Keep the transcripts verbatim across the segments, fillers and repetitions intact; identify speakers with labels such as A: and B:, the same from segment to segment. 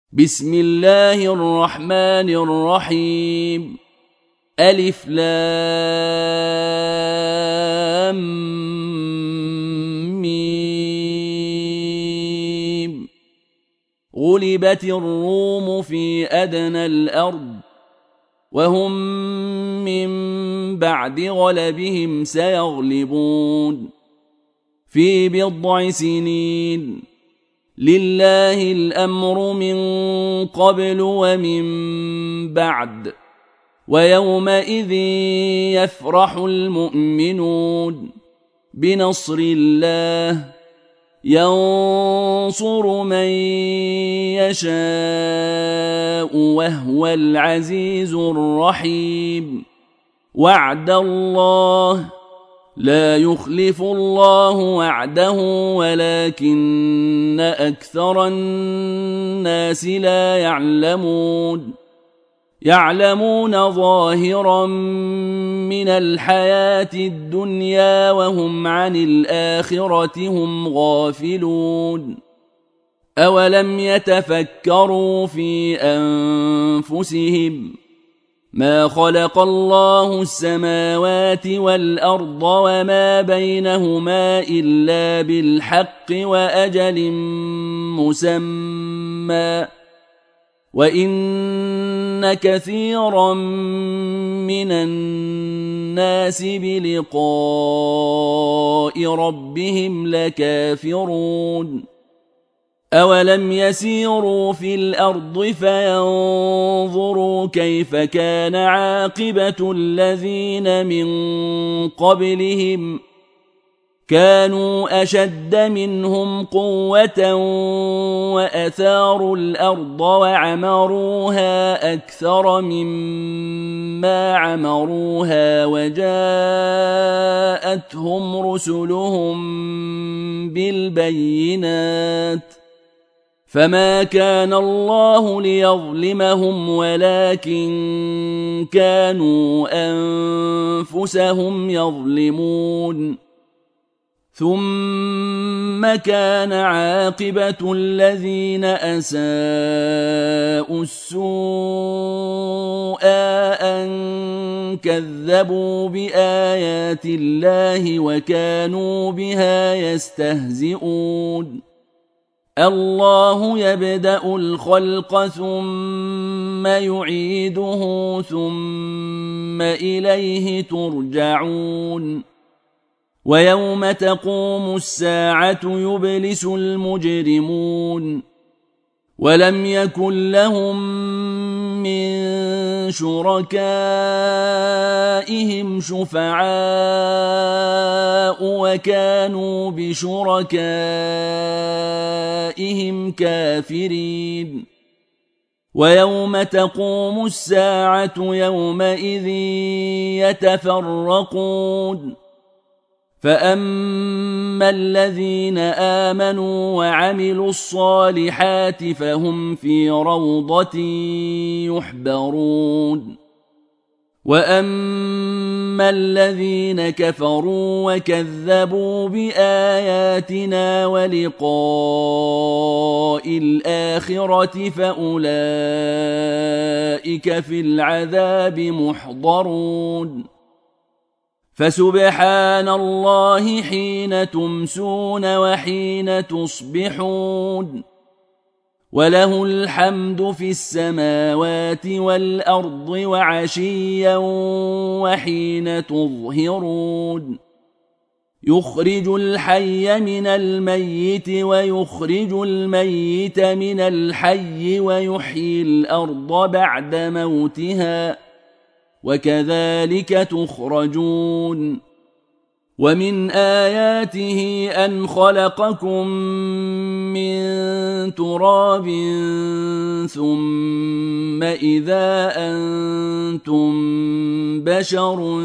A: بسم الله الرحمن الرحيم. ألف لام ميم. غلبت الروم في أدنى الأرض وهم من بعد غلبهم سيغلبون في بضع سنين. لله الأمر من قبل ومن بعد ويومئذ يفرح المؤمنون بنصر الله ينصر من يشاء وهو العزيز الرحيم. وعد الله لا يخلف الله وعده ولكن أكثر الناس لا يعلمون. يعلمون ظاهرا من الحياة الدنيا وهم عن الآخرة هم غافلون. أولم يتفكروا في أنفسهم ما خلق الله السماوات والأرض وما بينهما إلا بالحق وأجل مسمى وإن كثيرا من الناس بلقاء ربهم لكافرون. أولم يسيروا في الأرض فينظروا كيف كان عاقبة الذين من قبلهم كانوا أشد منهم قوة وأثاروا الأرض وعمروها أكثر مما عمروها وجاءتهم رسلهم بالبينات فما كان الله ليظلمهم ولكن كانوا أنفسهم يظلمون. ثم كان عاقبة الذين أساءوا السوء أن كذبوا بآيات الله وكانوا بها يستهزئون. الله يبدأ الخلق ثم يعيده ثم إليه ترجعون. ويوم تقوم الساعة يبلس المجرمون ولم يكن لهم من شركائهم شفعاء وكانوا بشركائهم كافرين. ويوم تقوم الساعة يومئذ يتفرقون فأما الذين آمنوا وعملوا الصالحات فهم في روضة يحبرون. وأما الذين كفروا وكذبوا بآياتنا ولقاء الآخرة فأولئك في العذاب محضرون. فسبحان الله حين تمسون وحين تصبحون وله الحمد في السماوات والأرض وعشيا وحين تظهرون. يخرج الحي من الميت ويخرج الميت من الحي ويحيي الأرض بعد موتها وكذلك تخرجون. ومن آياته أن خلقكم من تراب ثم إذا أنتم بشر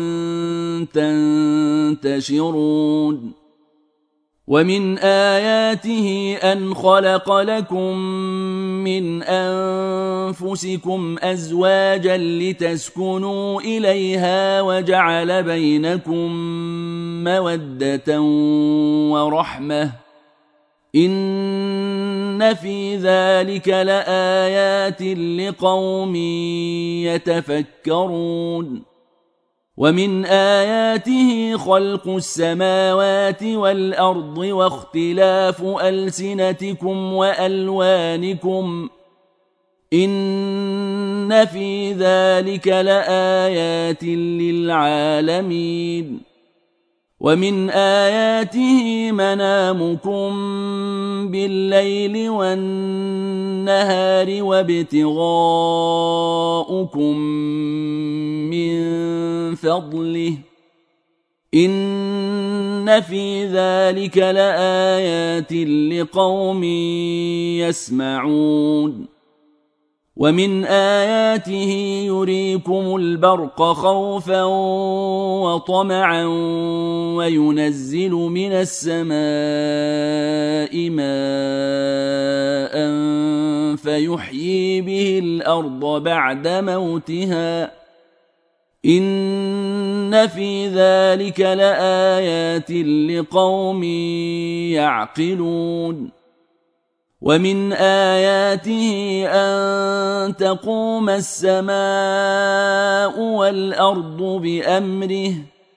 A: تنتشرون. ومن آياته أن خلق لكم من أنفسكم أزواجا لتسكنوا إليها وجعل بينكم مودة ورحمة إن إن في ذلك لآيات لقوم يتفكرون ومن آياته خلق السماوات والأرض واختلاف ألسنتكم وألوانكم إن في ذلك لآيات للعالمين ومن آياته منامكم بالليل والنهار وابتغاؤكم من فضله إن في ذلك لآيات لقوم يسمعون ومن آياته يريكم البرق خوفا وطمعا وينزل من السماء ماء فيحيي به الأرض بعد موتها إن في ذلك لآيات لقوم يعقلون ومن آياته أن تقوم السماء والأرض بأمره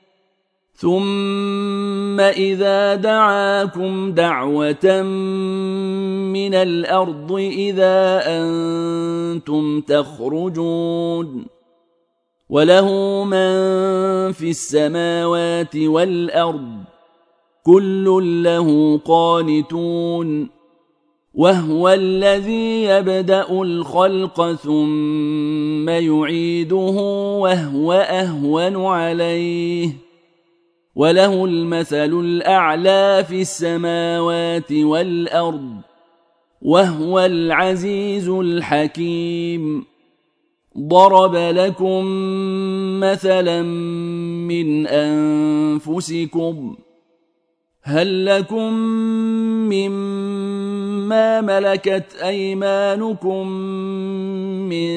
A: ثم إذا دعاكم دعوة من الأرض إذا أنتم تخرجون وله من في السماوات والأرض كل له قانتون وهو الذي يبدأ الخلق ثم يعيده وهو أهون عليه وله المثل الأعلى في السماوات والأرض وهو العزيز الحكيم ضرب لكم مثلا من أنفسكم هل لكم مما ملكت أيمانكم من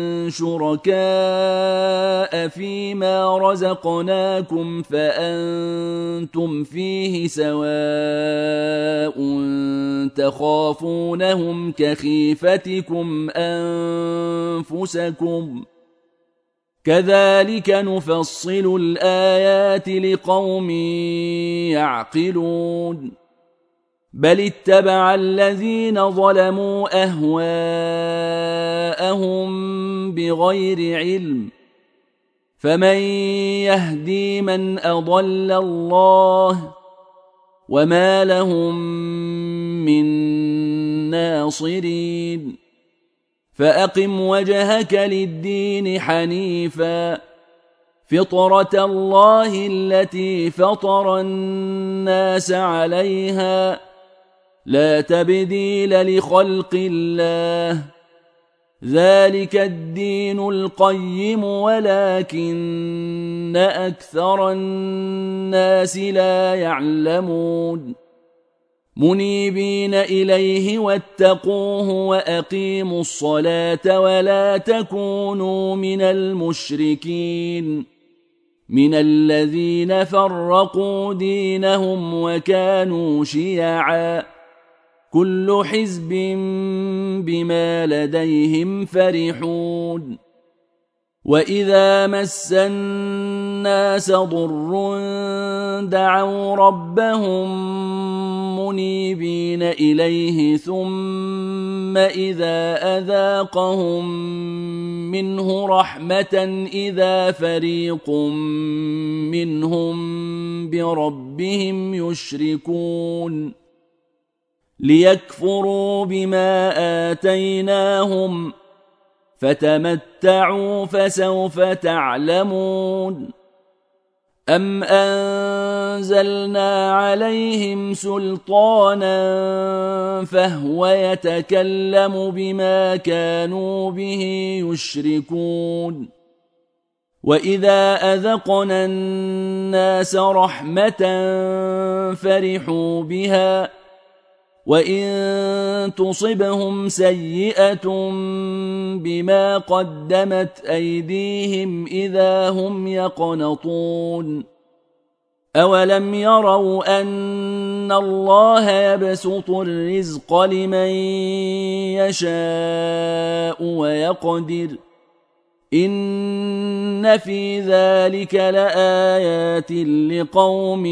A: شركاء فيما رزقناكم فأنتم فيه سواء تخافونهم كخيفتكم أنفسكم كذلك نفصل الآيات لقوم يعقلون بل اتبع الذين ظلموا أهواءهم بغير علم فمن يهدي من أضل الله وما لهم من ناصرين فأقم وجهك للدين حنيفا فطرة الله التي فطر الناس عليها لا تبديل لخلق الله ذلك الدين القيم ولكن أكثر الناس لا يعلمون منيبين إليه واتقوه وأقيموا الصلاة ولا تكونوا من المشركين من الذين فرقوا دينهم وكانوا شيعا كل حزب بما لديهم فرحون وإذا مس الناس ضر دعوا ربهم منيبين إليه ثم إذا أذاقهم منه رحمة إذا فريق منهم بربهم يشركون ليكفروا بما آتيناهم فتمتعوا فسوف تعلمون أم أنزلنا عليهم سلطانا فهو يتكلم بما كانوا به يشركون وإذا أذقنا الناس رحمة فرحوا بها وإن تصبهم سيئة بما قدمت أيديهم إذا هم يقنطون أولم يروا أن الله يبسط الرزق لمن يشاء ويقدر إن في ذلك لآيات لقوم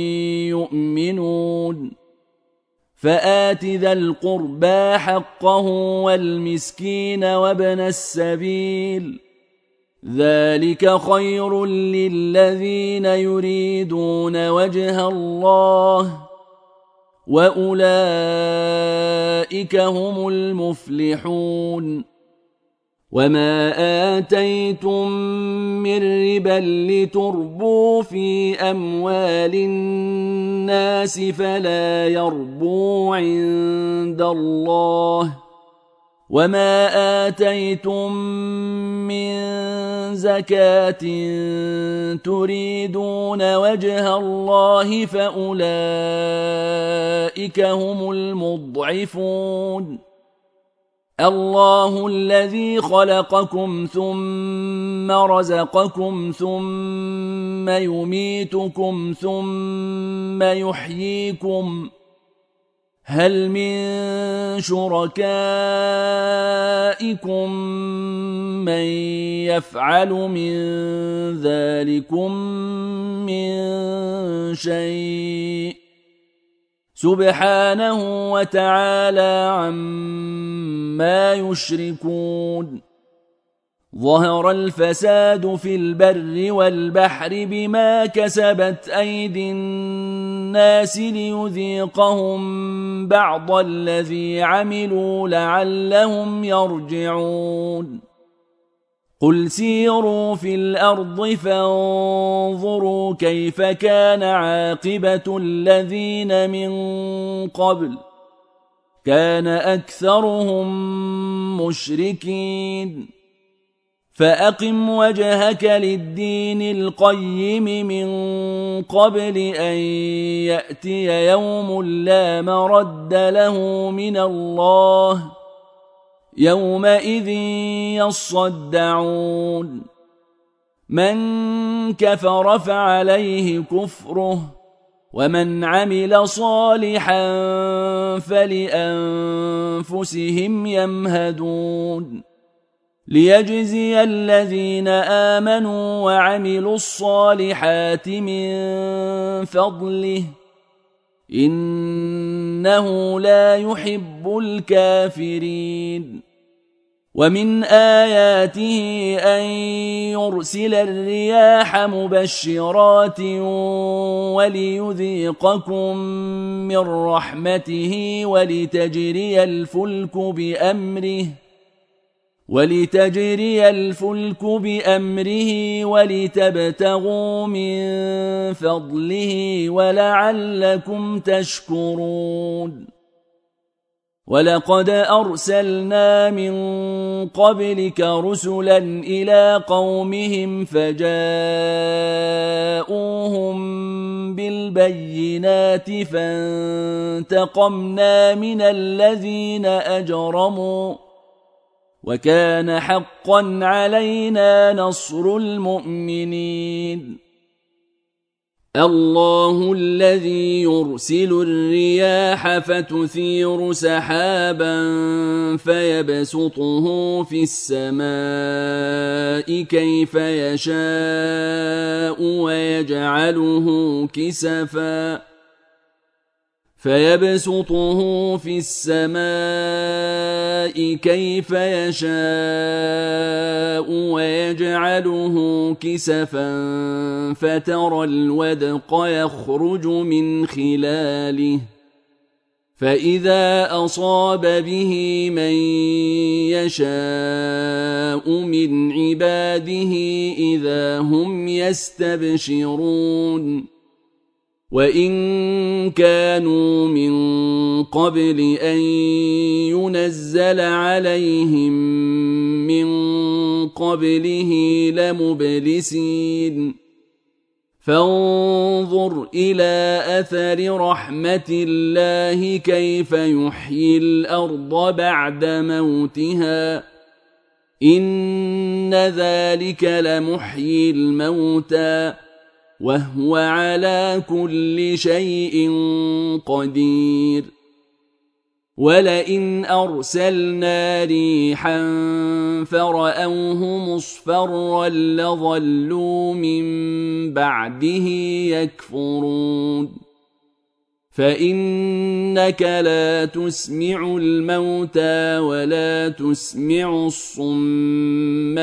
A: يؤمنون فآت ذا القربى حقه والمسكين وابن السبيل ذلك خير للذين يريدون وجه الله وأولئك هم المفلحون وما آتيتم من ربا لتربوا في أموال الناس فلا يربو عند الله وما آتيتم من زكاة تريدون وجه الله فأولئك هم المضعفون الله الذي خلقكم ثم رزقكم ثم يميتكم ثم يحييكم هل من شركائكم من يفعل من ذلكم من شيء سبحانه وتعالى عما يشركون ظهر الفساد في البر والبحر بما كسبت أيدي الناس ليذيقهم بعض الذي عملوا لعلهم يرجعون قل سيروا في الأرض فانظروا كيف كان عاقبة الذين من قبل كان أكثرهم مشركين فأقم وجهك للدين القيم من قبل أن يأتي يوم لا مرد له من الله يومئذ يصدعون من كفر فعليه كفره ومن عمل صالحا فلأنفسهم يمهدون ليجزي الذين آمنوا وعملوا الصالحات من فضله إنه لا يحب الكافرين ومن آياته أن يرسل الرياح مبشرات وليذيقكم من رحمته ولتجري الفلك بأمره ولتجري الفلك بأمره ولتبتغوا من فضله ولعلكم تشكرون ولقد أرسلنا من قبلك رسلا إلى قومهم فجاءوهم بالبينات فانتقمنا من الذين أجرموا وكان حقا علينا نصر المؤمنين الله الذي يرسل الرياح فتثير سحابا فيبسطه في السماء كيف يشاء ويجعله كسفا فيبسطه في السماء كيف يشاء ويجعله كسفا فترى الودق يخرج من خلاله فإذا أصاب به من يشاء من عباده إذا هم يستبشرون وإن كانوا من قبل أن ينزل عليهم من قبله لمبلسين فانظر إلى أثر رحمة الله كيف يحيي الأرض بعد موتها إن ذلك لمحيي الموتى وهو على كل شيء قدير ولئن أرسلنا ريحا فرأوه مصفرا لظلوا من بعده يكفرون فإنك لا تسمع الموتى ولا تسمع الصم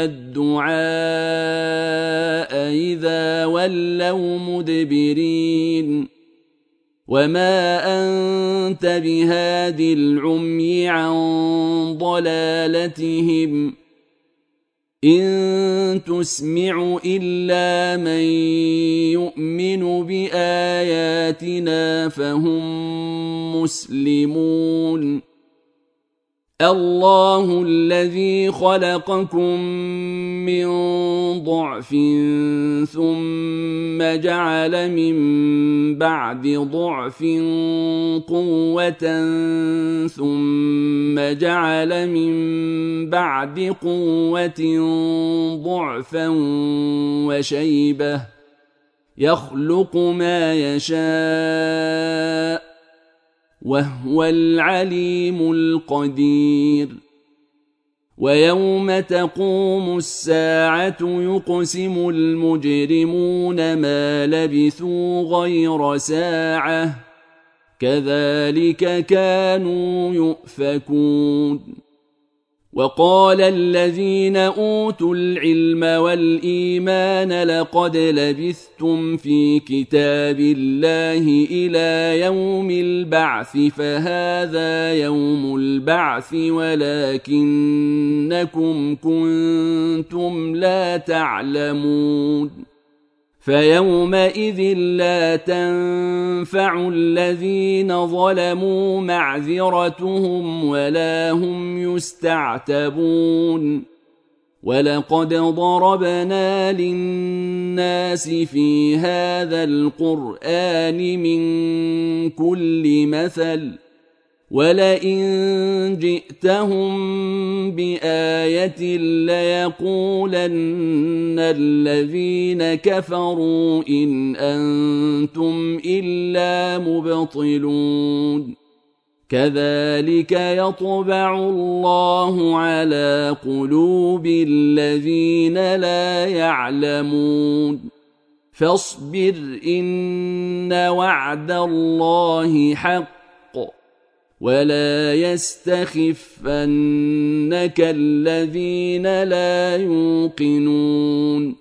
A: الدعاء إذا ولوا مدبرين وما أنت بهاد العمي عن ضلالتهم إن تسمع إلا من يؤمن بآياتنا فهم مسلمون الله الذي خلقكم من ضعف ثم جعل من بعد ضعف قوة ثم جعل من بعد قوة ضعفا وشيبة يخلق ما يشاء وهو العليم القدير ويوم تقوم الساعة يقسم المجرمون ما لبثوا غير ساعة كذلك كانوا يؤفكون وقال الذين أوتوا العلم والإيمان لقد لبثتم في كتاب الله إلى يوم البعث فهذا يوم البعث ولكنكم كنتم لا تعلمون فيومئذ لا تنفع الذين ظلموا معذرتهم ولا هم يستعتبون ولقد ضربنا للناس في هذا القرآن من كل مثل ولئن جئتهم بآية ليقولن الذين كفروا إن أنتم إلا مبطلون كذلك يطبع الله على قلوب الذين لا يعلمون فاصبر إن وعد الله حق ولا يستخفنك الذين لا يوقنون